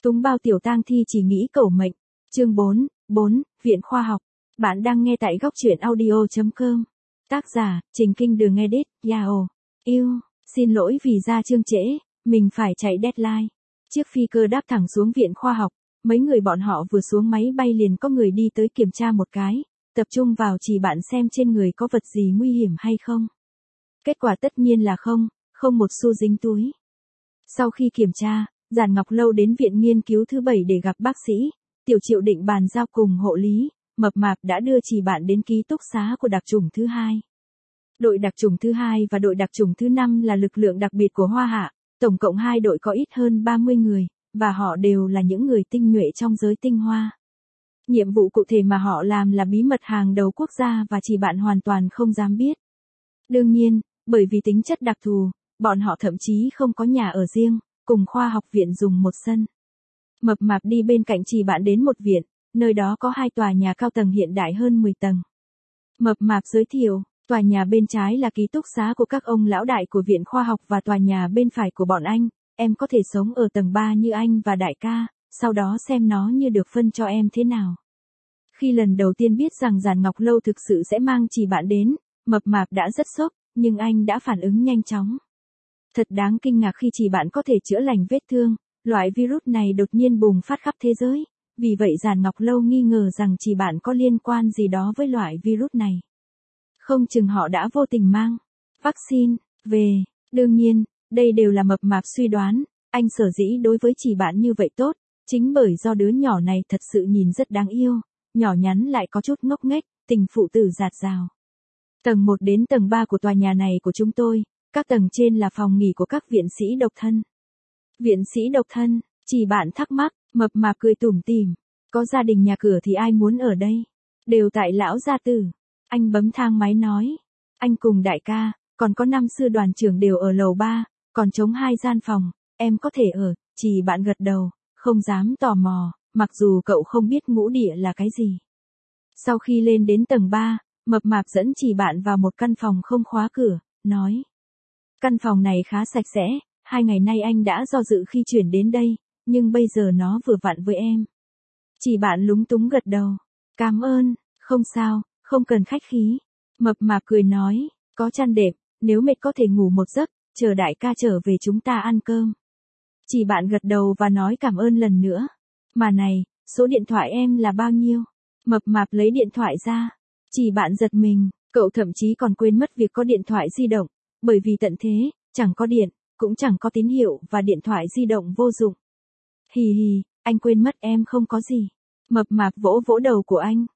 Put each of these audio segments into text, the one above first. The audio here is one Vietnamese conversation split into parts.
Túng bao tiểu tang thi chỉ nghĩ cẩu mệnh. Chương 4, Viện Khoa học. Bạn đang nghe tại góc truyện audio.com. Tác giả, Trình Kinh Đường Edit, Yao. Xin lỗi vì ra chương trễ, mình phải chạy deadline. Chiếc phi cơ đáp thẳng xuống Viện Khoa học, mấy người bọn họ vừa xuống máy bay liền có người đi tới kiểm tra một cái, tập trung vào chỉ bạn xem trên người có vật gì nguy hiểm hay không. Kết quả tất nhiên là không một xu dính túi. Sau khi kiểm tra, Giản Ngọc Lâu đến viện nghiên cứu thứ 7 để gặp bác sĩ, Tiểu Triệu định bàn giao cùng hộ lý, Mập Mạp đã đưa chỉ bạn đến ký túc xá của đặc chủng thứ 2. Đội đặc chủng thứ 2 và đội đặc chủng thứ 5 là lực lượng đặc biệt của Hoa Hạ, tổng cộng 2 đội có ít hơn 30 người, và họ đều là những người tinh nhuệ trong giới tinh hoa. Nhiệm vụ cụ thể mà họ làm là bí mật hàng đầu quốc gia và chỉ bạn hoàn toàn không dám biết. Đương nhiên, bởi vì tính chất đặc thù, bọn họ thậm chí không có nhà ở riêng, cùng khoa học viện dùng một sân. Mập Mạp đi bên cạnh chỉ bạn đến một viện, nơi đó có 2 tòa nhà cao tầng hiện đại hơn 10 tầng. Mập Mạp giới thiệu, tòa nhà bên trái là ký túc xá của các ông lão đại của viện khoa học và tòa nhà bên phải của bọn anh, em có thể sống ở tầng 3 như anh và đại ca, sau đó xem nó như được phân cho em thế nào. Khi lần đầu tiên biết rằng Giản Ngọc Lâu thực sự sẽ mang chỉ bạn đến, Mập Mạp đã rất sốc, nhưng anh đã phản ứng nhanh chóng. Thật đáng kinh ngạc khi chỉ bạn có thể chữa lành vết thương, loại virus này đột nhiên bùng phát khắp thế giới, vì vậy Giản Ngọc Lâu nghi ngờ rằng chỉ bạn có liên quan gì đó với loại virus này. Không chừng họ đã vô tình mang vaccine về. Đương nhiên, đây đều là Mập Mạp suy đoán, anh sở dĩ đối với chỉ bạn như vậy tốt, chính bởi do đứa nhỏ này thật sự nhìn rất đáng yêu, nhỏ nhắn lại có chút ngốc nghếch, tình phụ tử dạt dào. Tầng 1 đến tầng 3 của tòa nhà này của chúng tôi, các tầng trên là phòng nghỉ của các viện sĩ độc thân. Viện sĩ độc thân, chỉ bạn thắc mắc, Mập Mạp cười tủm tỉm, có gia đình nhà cửa thì ai muốn ở đây, đều tại lão gia tử. Anh bấm thang máy nói, anh cùng đại ca, còn có 5 sư đoàn trưởng đều ở lầu 3, còn trống 2 gian phòng, em có thể ở, chỉ bạn gật đầu, không dám tò mò, mặc dù cậu không biết ngũ địa là cái gì. Sau khi lên đến tầng 3, Mập Mạp dẫn chỉ bạn vào một căn phòng không khóa cửa, nói. Căn phòng này khá sạch sẽ, 2 ngày nay anh đã do dự khi chuyển đến đây, nhưng bây giờ nó vừa vặn với em. Chỉ bạn lúng túng gật đầu, cảm ơn, không sao, không cần khách khí. Mập Mạp cười nói, có chăn đệm, nếu mệt có thể ngủ một giấc, chờ đại ca trở về chúng ta ăn cơm. Chỉ bạn gật đầu và nói cảm ơn lần nữa. Mà này, số điện thoại em là bao nhiêu? Mập Mạp lấy điện thoại ra. Chỉ bạn giật mình, cậu thậm chí còn quên mất việc có điện thoại di động, bởi vì tận thế, chẳng có điện, cũng chẳng có tín hiệu và điện thoại di động vô dụng. Hì hì, anh quên mất em không có gì. Mập Mạp vỗ vỗ đầu của anh.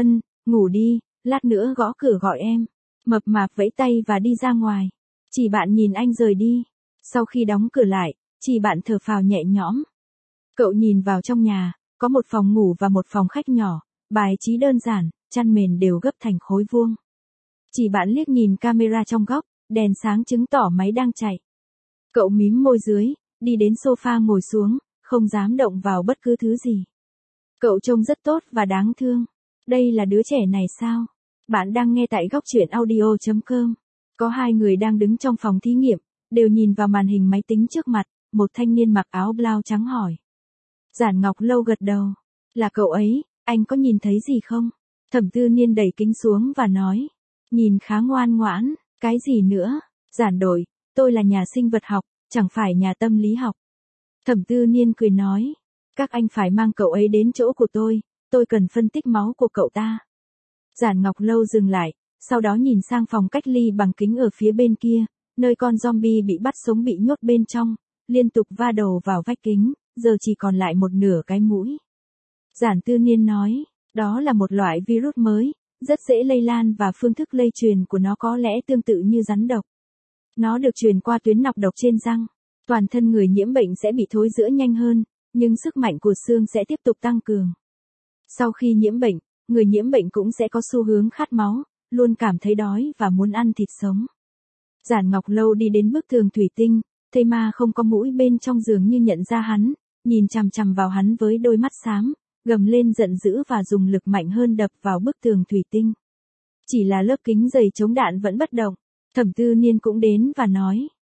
Ngủ đi, lát nữa gõ cửa gọi em. Mập Mạp vẫy tay và đi ra ngoài. Chỉ bạn nhìn anh rời đi. Sau khi đóng cửa lại, chỉ bạn thở phào nhẹ nhõm. Cậu nhìn vào trong nhà, có một phòng ngủ và một phòng khách nhỏ, bài trí đơn giản, chăn mền đều gấp thành khối vuông. Chỉ bạn liếc nhìn camera trong góc, đèn sáng chứng tỏ máy đang chạy. Cậu mím môi dưới, đi đến sofa ngồi xuống, không dám động vào bất cứ thứ gì. Cậu trông rất tốt và đáng thương. Đây là đứa trẻ này sao? Bạn đang nghe tại góc truyện audio.com. Có 2 người đang đứng trong phòng thí nghiệm, đều nhìn vào màn hình máy tính trước mặt, một thanh niên mặc áo blau trắng hỏi. Giản Ngọc Lâu gật đầu. Là cậu ấy, anh có nhìn thấy gì không? Thẩm Tư Niên đẩy kính xuống và nói. Nhìn khá ngoan ngoãn, cái gì nữa? Giản đội, tôi là nhà sinh vật học, chẳng phải nhà tâm lý học. Thẩm Tư Niên cười nói. Các anh phải mang cậu ấy đến chỗ của tôi cần phân tích máu của cậu ta. Giản Ngọc Lâu dừng lại, sau đó nhìn sang phòng cách ly bằng kính ở phía bên kia, nơi con zombie bị bắt sống bị nhốt bên trong, liên tục va đầu vào vách kính, giờ chỉ còn lại một nửa cái mũi. Giản Tư Niên nói, đó là một loại virus mới, rất dễ lây lan và phương thức lây truyền của nó có lẽ tương tự như rắn độc. Nó được truyền qua tuyến nọc độc trên răng. Toàn thân người nhiễm bệnh sẽ bị thối rữa nhanh hơn, nhưng sức mạnh của xương sẽ tiếp tục tăng cường. Sau khi nhiễm bệnh, người nhiễm bệnh cũng sẽ có xu hướng khát máu, luôn cảm thấy đói và muốn ăn thịt sống. Giản Ngọc Lâu đi đến bức tường thủy tinh, thấy ma không có mũi bên trong giường như nhận ra hắn, nhìn chằm chằm vào hắn với đôi mắt xám, gầm lên giận dữ và dùng lực mạnh hơn đập vào bức tường thủy tinh. Chỉ là lớp kính dày chống đạn vẫn bất động. Thẩm Tư Niên cũng đến và nói,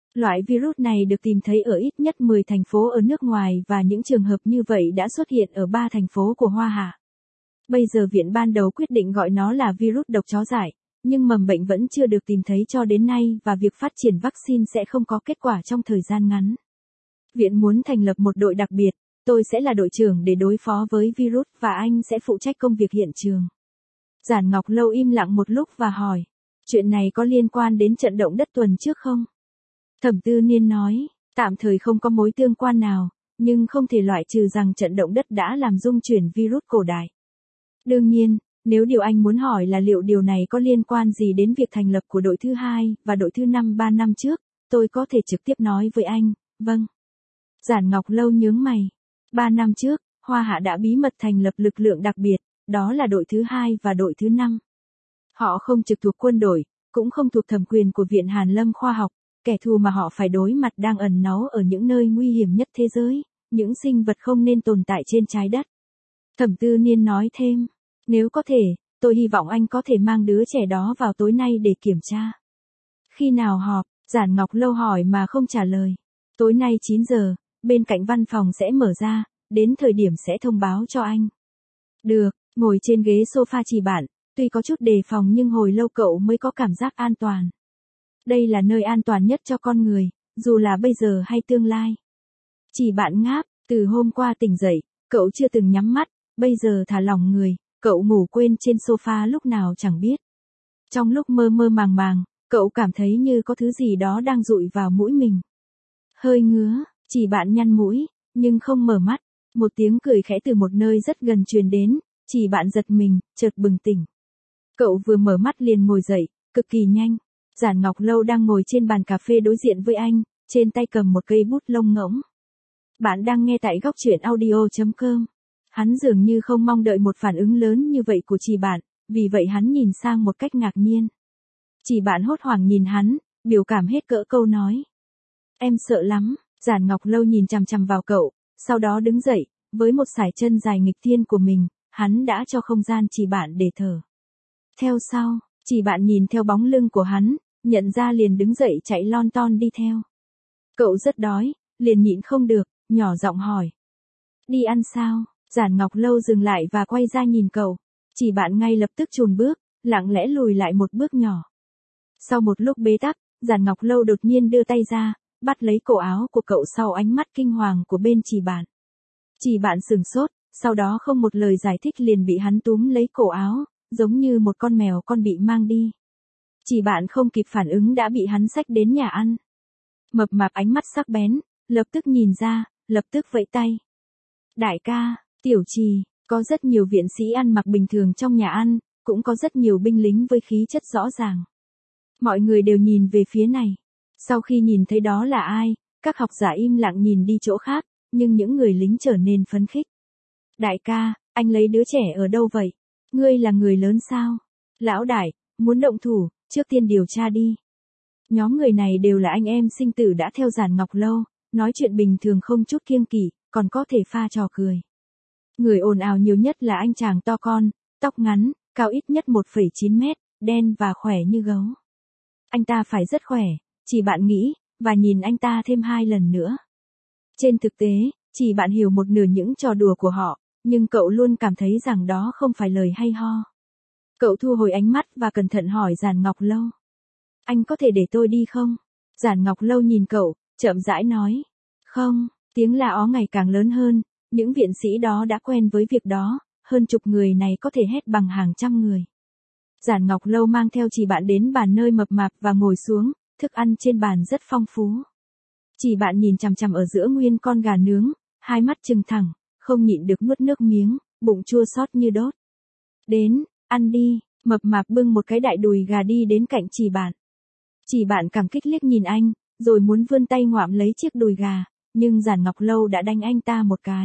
Loại virus này được tìm thấy ở ít nhất 10 thành phố ở nước ngoài và những trường hợp như vậy đã xuất hiện ở 3 thành phố của Hoa Hạ. Bây giờ viện ban đầu quyết định gọi nó là virus độc chó dại, nhưng mầm bệnh vẫn chưa được tìm thấy cho đến nay và việc phát triển vaccine sẽ không có kết quả trong thời gian ngắn. Viện muốn thành lập một đội đặc biệt, tôi sẽ là đội trưởng để đối phó với virus và anh sẽ phụ trách công việc hiện trường. Giản Ngọc Lâu im lặng một lúc và hỏi, chuyện này có liên quan đến trận động đất tuần trước không? Thẩm Tư Niên nói, tạm thời không có mối tương quan nào, nhưng không thể loại trừ rằng trận động đất đã làm rung chuyển virus cổ đại. Đương nhiên, nếu điều anh muốn hỏi là liệu điều này có liên quan gì đến việc thành lập của đội thứ 2 và đội thứ 5 3 năm trước, tôi có thể trực tiếp nói với anh, vâng. Giản Ngọc Lâu nhướng mày. 3 năm trước, Hoa Hạ đã bí mật thành lập lực lượng đặc biệt, đó là đội thứ 2 và đội thứ 5. Họ không trực thuộc quân đội, cũng không thuộc thẩm quyền của Viện Hàn Lâm Khoa học, kẻ thù mà họ phải đối mặt đang ẩn náu ở những nơi nguy hiểm nhất thế giới, những sinh vật không nên tồn tại trên trái đất. Thẩm Tư Niên nói thêm, nếu có thể, tôi hy vọng anh có thể mang đứa trẻ đó vào tối nay để kiểm tra. Khi nào họp? Giản Ngọc Lâu hỏi mà không trả lời. Tối nay 9 giờ, bên cạnh văn phòng sẽ mở ra, đến thời điểm sẽ thông báo cho anh. Được, ngồi trên ghế sofa Chỉ Bạn, tuy có chút đề phòng nhưng hồi lâu cậu mới có cảm giác an toàn. Đây là nơi an toàn nhất cho con người, dù là bây giờ hay tương lai. Chỉ Bạn ngáp, từ hôm qua tỉnh dậy, cậu chưa từng nhắm mắt, bây giờ thả lỏng người, cậu ngủ quên trên sofa lúc nào chẳng biết. Trong lúc mơ mơ màng màng, cậu cảm thấy như có thứ gì đó đang dụi vào mũi mình. Hơi ngứa, Chỉ Bạn nhăn mũi, nhưng không mở mắt. Một tiếng cười khẽ từ một nơi rất gần truyền đến, Chỉ Bạn giật mình, chợt bừng tỉnh. Cậu vừa mở mắt liền ngồi dậy, cực kỳ nhanh. Giản Ngọc Lâu đang ngồi trên bàn cà phê đối diện với anh, trên tay cầm một cây bút lông ngỗng. Bạn đang nghe tại góc truyện audio.com. Hắn dường như không mong đợi một phản ứng lớn như vậy của Chỉ Bạn, vì vậy hắn nhìn sang một cách ngạc nhiên. Chỉ Bạn hốt hoảng nhìn hắn, biểu cảm hết cỡ câu nói. Em sợ lắm. Giản Ngọc Lâu nhìn chằm chằm vào cậu, sau đó đứng dậy, với một sải chân dài nghịch thiên của mình, hắn đã cho không gian Chỉ Bạn để thở. Theo sau, Chỉ Bạn nhìn theo bóng lưng của hắn, nhận ra liền đứng dậy chạy lon ton đi theo. Cậu rất đói, liền nhịn không được, nhỏ giọng hỏi. Đi ăn sao? Giản Ngọc Lâu dừng lại và quay ra nhìn cậu. Chỉ Bạn ngay lập tức chùn bước, lặng lẽ lùi lại một bước nhỏ. Sau một lúc bế tắc, Giản Ngọc Lâu đột nhiên đưa tay ra, bắt lấy cổ áo của cậu sau ánh mắt kinh hoàng của bên Chỉ Bạn. Chỉ Bạn sửng sốt, sau đó không một lời giải thích liền bị hắn túm lấy cổ áo, giống như một con mèo con bị mang đi. Chỉ Bạn không kịp phản ứng đã bị hắn xách đến nhà ăn. Mập mạp ánh mắt sắc bén, lập tức nhìn ra, lập tức vẫy tay. Đại ca, Tiểu Trì, có rất nhiều viện sĩ ăn mặc bình thường trong nhà ăn, cũng có rất nhiều binh lính với khí chất rõ ràng. Mọi người đều nhìn về phía này. Sau khi nhìn thấy đó là ai, các học giả im lặng nhìn đi chỗ khác, nhưng những người lính trở nên phấn khích. Đại ca, anh lấy đứa trẻ ở đâu vậy? Ngươi là người lớn sao? Lão đại, muốn động thủ, trước tiên điều tra đi. Nhóm người này đều là anh em sinh tử đã theo Giản Ngọc Lâu, nói chuyện bình thường không chút kiêng kỵ, còn có thể pha trò cười. Người ồn ào nhiều nhất là anh chàng to con, tóc ngắn, cao ít nhất 1,9 mét, đen và khỏe như gấu. Anh ta phải rất khỏe, Chỉ Bạn nghĩ, và nhìn anh ta thêm 2 lần nữa. Trên thực tế, Chỉ Bạn hiểu một nửa những trò đùa của họ, nhưng cậu luôn cảm thấy rằng đó không phải lời hay ho. Cậu thu hồi ánh mắt và cẩn thận hỏi Giản Ngọc Lâu. Anh có thể để tôi đi không? Giản Ngọc Lâu nhìn cậu, chậm rãi nói. Không, tiếng la ó ngày càng lớn hơn, những viện sĩ đó đã quen với việc đó, hơn chục người này có thể hét bằng hàng trăm người. Giản Ngọc Lâu mang theo Chỉ Bạn đến bàn nơi mập mạp và ngồi xuống, thức ăn trên bàn rất phong phú. Chỉ Bạn nhìn chằm chằm ở giữa nguyên con gà nướng, hai mắt trừng thẳng, không nhịn được nuốt nước miếng, bụng chua xót như đốt. Đến, ăn đi, mập mạp bưng một cái đại đùi gà đi đến cạnh Chỉ Bạn. Chỉ Bạn cảm kích liếc nhìn anh, rồi muốn vươn tay ngoạm lấy chiếc đùi gà, nhưng Giản Ngọc Lâu đã đánh anh ta một cái.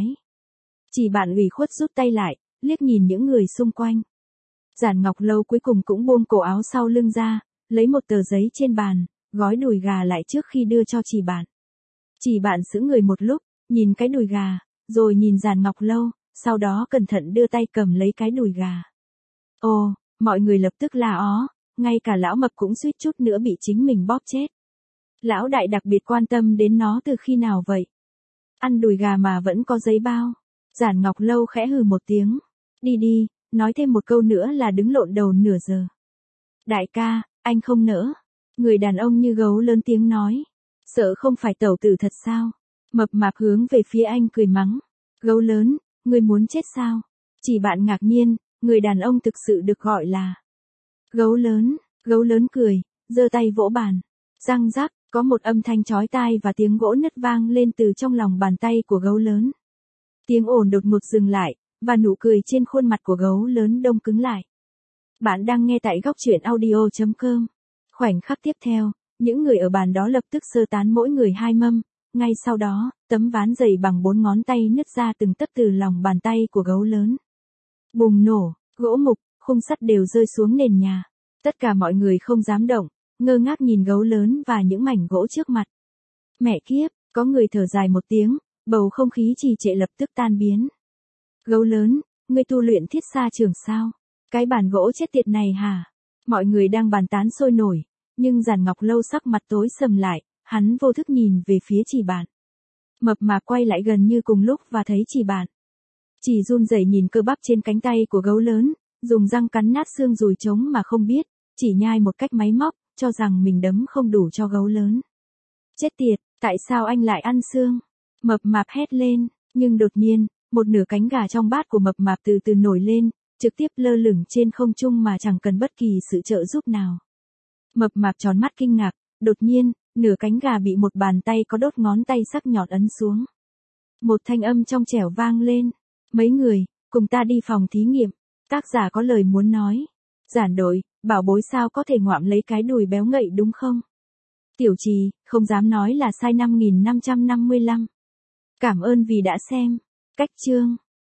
Chỉ Bạn ủy khuất rút tay lại, liếc nhìn những người xung quanh. Giản Ngọc Lâu cuối cùng cũng buông cổ áo sau lưng ra, lấy một tờ giấy trên bàn, gói đùi gà lại trước khi đưa cho Chỉ Bạn. Chỉ Bạn sững người một lúc, nhìn cái đùi gà, rồi nhìn Giản Ngọc Lâu, sau đó cẩn thận đưa tay cầm lấy cái đùi gà. Ồ, mọi người lập tức la ó, ngay cả lão mập cũng suýt chút nữa bị chính mình bóp chết. Lão đại đặc biệt quan tâm đến nó từ khi nào vậy? Ăn đùi gà mà vẫn có giấy bao. Giản Ngọc Lâu khẽ hừ một tiếng. Đi đi, nói thêm một câu nữa là đứng lộn đầu nửa giờ. Đại ca, anh không nỡ. Người đàn ông như gấu lớn tiếng nói. Sợ không phải tẩu tử thật sao? Mập mạp hướng về phía anh cười mắng. Gấu lớn, ngươi muốn chết sao? Chỉ bạn ngạc nhiên, người đàn ông thực sự được gọi là gấu lớn cười, giơ tay vỗ bàn. Răng rắc, có một âm thanh chói tai và tiếng gỗ nứt vang lên từ trong lòng bàn tay của gấu lớn. Tiếng ồn đột ngột dừng lại, và nụ cười trên khuôn mặt của gấu lớn đông cứng lại. Bạn đang nghe tại góc truyện audio.com. Khoảnh khắc tiếp theo, những người ở bàn đó lập tức sơ tán mỗi người 2 mâm. Ngay sau đó, tấm ván dày bằng 4 ngón tay nứt ra từng tấc từ lòng bàn tay của gấu lớn. Bùng nổ, gỗ mục, khung sắt đều rơi xuống nền nhà. Tất cả mọi người không dám động, ngơ ngác nhìn gấu lớn và những mảnh gỗ trước mặt. Mẹ kiếp, có người thở dài một tiếng, bầu không khí trì trệ lập tức tan biến. Gấu lớn, ngươi tu luyện thiết xa trường sao? Cái bàn gỗ chết tiệt này hả? Mọi người đang bàn tán sôi nổi, nhưng Giản Ngọc Lâu sắc mặt tối sầm lại, hắn vô thức nhìn về phía Chỉ Bạn. Mập mạp quay lại gần như cùng lúc và thấy Chỉ Bạn. Chỉ run rẩy nhìn cơ bắp trên cánh tay của gấu lớn, dùng răng cắn nát xương dùi trống mà không biết, chỉ nhai một cách máy móc, cho rằng mình đấm không đủ cho gấu lớn. Chết tiệt, tại sao anh lại ăn xương? Mập mạp hét lên, nhưng đột nhiên, một nửa cánh gà trong bát của mập mạp từ từ nổi lên, trực tiếp lơ lửng trên không trung mà chẳng cần bất kỳ sự trợ giúp nào. Mập mạp tròn mắt kinh ngạc, đột nhiên, nửa cánh gà bị một bàn tay có đốt ngón tay sắc nhọn ấn xuống. Một thanh âm trong trẻo vang lên. Mấy người, cùng ta đi phòng thí nghiệm. Tác giả có lời muốn nói. Giản đội, bảo bối sao có thể ngoạm lấy cái đùi béo ngậy đúng không? Tiểu Trì, không dám nói là sai 5555. Cảm ơn vì đã xem. Cách chương.